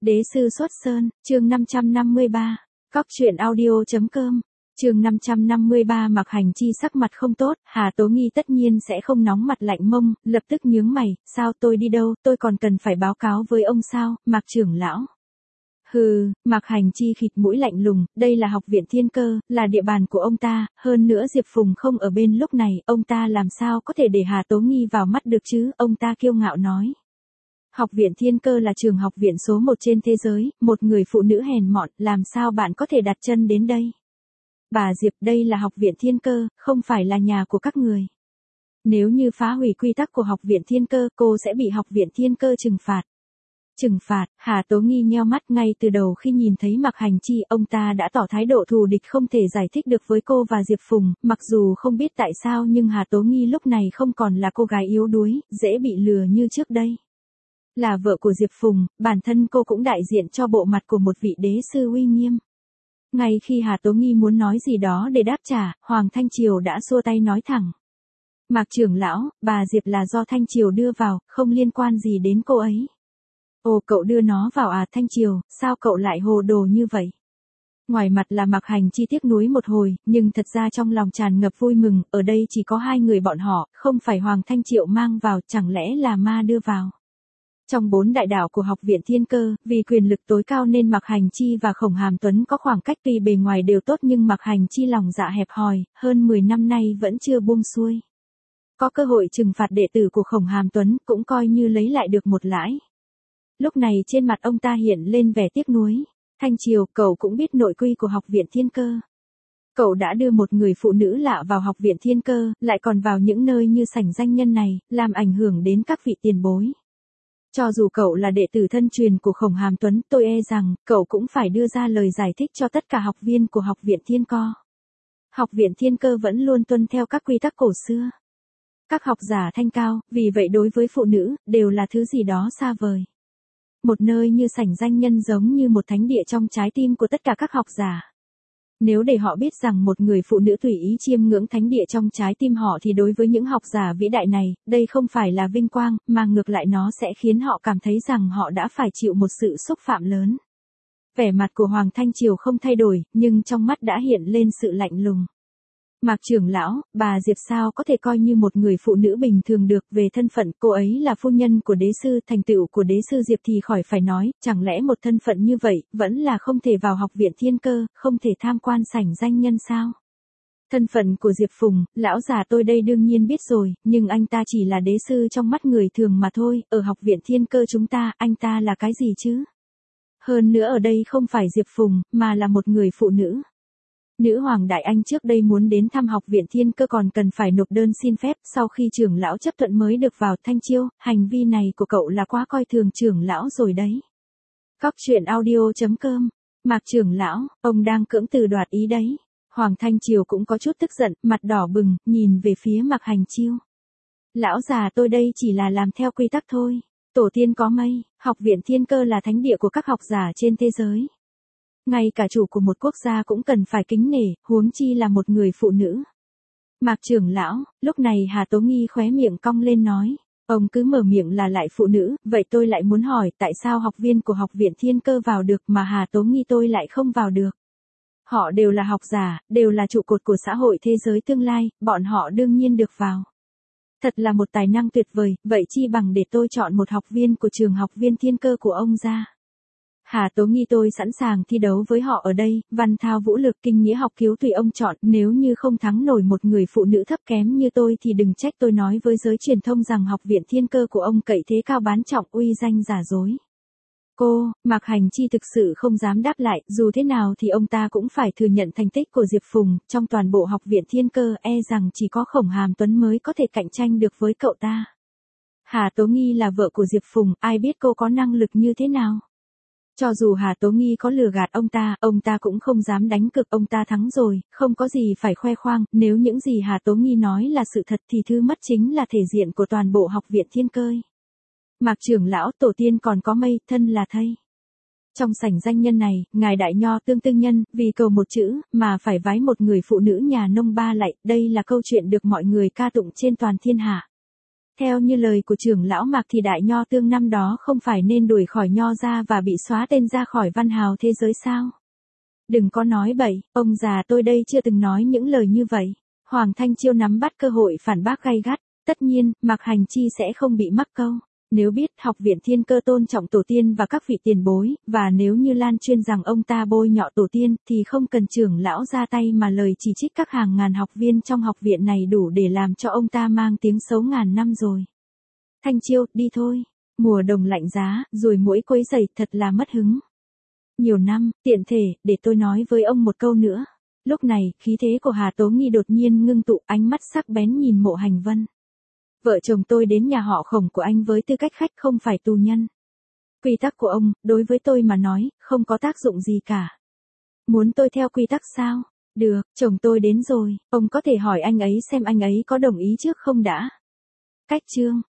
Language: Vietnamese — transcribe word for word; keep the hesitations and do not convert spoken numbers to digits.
Đế sư xuất sơn, chương năm trăm năm mươi ba, cóc truyện audio chấm com, chương năm trăm năm mươi ba. Mạc Hành Chi sắc mặt không tốt, Hà Tố Nghi tất nhiên sẽ không nóng mặt lạnh mông, lập tức nhướng mày, sao tôi đi đâu, tôi còn cần phải báo cáo với ông sao, Mạc trưởng lão. Hừ, Mạc Hành Chi khịt mũi lạnh lùng, đây là học viện Thiên Cơ, là địa bàn của ông ta, hơn nữa Diệp Phùng không ở bên lúc này, ông ta làm sao có thể để Hà Tố Nghi vào mắt được chứ, ông ta kiêu ngạo nói. Học viện Thiên Cơ là trường học viện số một trên thế giới, một người phụ nữ hèn mọn, làm sao bạn có thể đặt chân đến đây? Bà Diệp, đây là học viện Thiên Cơ, không phải là nhà của các người. Nếu như phá hủy quy tắc của học viện Thiên Cơ, cô sẽ bị học viện Thiên Cơ trừng phạt. Trừng phạt, Hà Tố Nghi nheo mắt ngay từ đầu khi nhìn thấy Mạc Hành Chi, ông ta đã tỏ thái độ thù địch không thể giải thích được với cô và Diệp Phùng, mặc dù không biết tại sao nhưng Hà Tố Nghi lúc này không còn là cô gái yếu đuối, dễ bị lừa như trước đây. Là vợ của Diệp Phùng, bản thân cô cũng đại diện cho bộ mặt của một vị đế sư uy nghiêm. Ngay khi Hà Tố Nghi muốn nói gì đó để đáp trả, Hoàng Thanh Triều đã xua tay nói thẳng. Mạc trưởng lão, bà Diệp là do Thanh Triều đưa vào, không liên quan gì đến cô ấy. Ồ, cậu đưa nó vào à? Thanh Triều, sao cậu lại hồ đồ như vậy? Ngoài mặt là Mạc Hành Chi tiếc nuối một hồi, nhưng thật ra trong lòng tràn ngập vui mừng, ở đây chỉ có hai người bọn họ, không phải Hoàng Thanh Triệu mang vào, chẳng lẽ là ma đưa vào. Trong bốn đại đạo của học viện Thiên Cơ, vì quyền lực tối cao nên Mạc Hành Chi và Khổng Hàm Tuấn có khoảng cách tuy bề ngoài đều tốt nhưng Mạc Hành Chi lòng dạ hẹp hòi, hơn mười năm nay vẫn chưa buông xuôi. Có cơ hội trừng phạt đệ tử của Khổng Hàm Tuấn cũng coi như lấy lại được một lãi. Lúc này trên mặt ông ta hiện lên vẻ tiếc nuối. Thanh Triều, cậu cũng biết nội quy của học viện Thiên Cơ. Cậu đã đưa một người phụ nữ lạ vào học viện Thiên Cơ, lại còn vào những nơi như sảnh danh nhân này, làm ảnh hưởng đến các vị tiền bối. Cho dù cậu là đệ tử thân truyền của Khổng Hàm Tuấn, tôi e rằng, cậu cũng phải đưa ra lời giải thích cho tất cả học viên của học viện Thiên Cơ. Học viện Thiên Cơ vẫn luôn tuân theo các quy tắc cổ xưa. Các học giả thanh cao, vì vậy đối với phụ nữ, đều là thứ gì đó xa vời. Một nơi như sảnh danh nhân giống như một thánh địa trong trái tim của tất cả các học giả. Nếu để họ biết rằng một người phụ nữ tùy ý chiêm ngưỡng thánh địa trong trái tim họ thì đối với những học giả vĩ đại này, đây không phải là vinh quang, mà ngược lại nó sẽ khiến họ cảm thấy rằng họ đã phải chịu một sự xúc phạm lớn. Vẻ mặt của Hoàng Thanh Triều không thay đổi, nhưng trong mắt đã hiện lên sự lạnh lùng. Mạc trưởng lão, bà Diệp sao có thể coi như một người phụ nữ bình thường được, về thân phận cô ấy là phu nhân của đế sư, thành tựu của đế sư Diệp thì khỏi phải nói, chẳng lẽ một thân phận như vậy, vẫn là không thể vào học viện Thiên Cơ, không thể tham quan sảnh danh nhân sao? Thân phận của Diệp Phùng, lão già tôi đây đương nhiên biết rồi, nhưng anh ta chỉ là đế sư trong mắt người thường mà thôi, ở học viện Thiên Cơ chúng ta, anh ta là cái gì chứ? Hơn nữa ở đây không phải Diệp Phùng, mà là một người phụ nữ. Nữ hoàng Đại Anh trước đây muốn đến thăm học viện Thiên Cơ còn cần phải nộp đơn xin phép, sau khi trưởng lão chấp thuận mới được vào. Thanh Chiêu, hành vi này của cậu là quá coi thường trưởng lão rồi đấy. Cóc truyện audio chấm com, Mạc trưởng lão, ông đang cưỡng từ đoạt ý đấy. Hoàng Thanh Triều cũng có chút tức giận, mặt đỏ bừng, nhìn về phía Mạc Hành Chiêu. Lão già tôi đây chỉ là làm theo quy tắc thôi. Tổ tiên có mây, học viện Thiên Cơ là thánh địa của các học giả trên thế giới. Ngay cả chủ của một quốc gia cũng cần phải kính nể, huống chi là một người phụ nữ. Mạc trưởng lão, lúc này Hà Tố Nghi khóe miệng cong lên nói, ông cứ mở miệng là lại phụ nữ, vậy tôi lại muốn hỏi tại sao học viên của học viện Thiên Cơ vào được mà Hà Tố Nghi tôi lại không vào được. Họ đều là học giả, đều là trụ cột của xã hội thế giới tương lai, bọn họ đương nhiên được vào. Thật là một tài năng tuyệt vời, vậy chi bằng để tôi chọn một học viên của trường học viên Thiên Cơ của ông ra. Hà Tố Nghi tôi sẵn sàng thi đấu với họ ở đây, văn thao vũ lực kinh nghĩa học cứu tùy ông chọn, nếu như không thắng nổi một người phụ nữ thấp kém như tôi thì đừng trách tôi nói với giới truyền thông rằng học viện Thiên Cơ của ông cậy thế cao bán trọng, uy danh giả dối. Cô, Mạc Hành Chi thực sự không dám đáp lại, dù thế nào thì ông ta cũng phải thừa nhận thành tích của Diệp Phùng, trong toàn bộ học viện Thiên Cơ e rằng chỉ có Khổng Hàm Tuấn mới có thể cạnh tranh được với cậu ta. Hà Tố Nghi là vợ của Diệp Phùng, ai biết cô có năng lực như thế nào? Cho dù Hà Tố Nghi có lừa gạt ông ta, ông ta cũng không dám đánh cược, ông ta thắng rồi, không có gì phải khoe khoang, nếu những gì Hà Tố Nghi nói là sự thật thì thứ mất chính là thể diện của toàn bộ học viện Thiên Cơ. Mạc trưởng lão, tổ tiên còn có mây, thân là thây. Trong sảnh danh nhân này, ngài đại nho tương tương nhân, vì cầu một chữ, mà phải vái một người phụ nữ nhà nông ba lạy, đây là câu chuyện được mọi người ca tụng trên toàn thiên hạ. Theo như lời của trưởng lão Mạc thì Đại Nho Tương năm đó không phải nên đuổi khỏi Nho ra và bị xóa tên ra khỏi văn hào thế giới sao? Đừng có nói bậy, ông già tôi đây chưa từng nói những lời như vậy. Hoàng Thanh Chiêu nắm bắt cơ hội phản bác gay gắt, tất nhiên, Mạc Hành Chi sẽ không bị mắc câu. Nếu biết học viện Thiên Cơ tôn trọng tổ tiên và các vị tiền bối, và nếu như lan truyền rằng ông ta bôi nhọ tổ tiên, thì không cần trưởng lão ra tay mà lời chỉ trích các hàng ngàn học viên trong học viện này đủ để làm cho ông ta mang tiếng xấu ngàn năm rồi. Thanh Chiêu, đi thôi. Mùa đông lạnh giá, ruồi muỗi quấy rầy thật là mất hứng. Nhiều năm, tiện thể, để tôi nói với ông một câu nữa. Lúc này, khí thế của Hà Tố Nghi đột nhiên ngưng tụ, ánh mắt sắc bén nhìn Mộ Hành Vân. Vợ chồng tôi đến nhà họ Khổng của anh với tư cách khách không phải tù nhân. Quy tắc của ông, đối với tôi mà nói, không có tác dụng gì cả. Muốn tôi theo quy tắc sao? Được, chồng tôi đến rồi, ông có thể hỏi anh ấy xem anh ấy có đồng ý trước không đã. Cách chương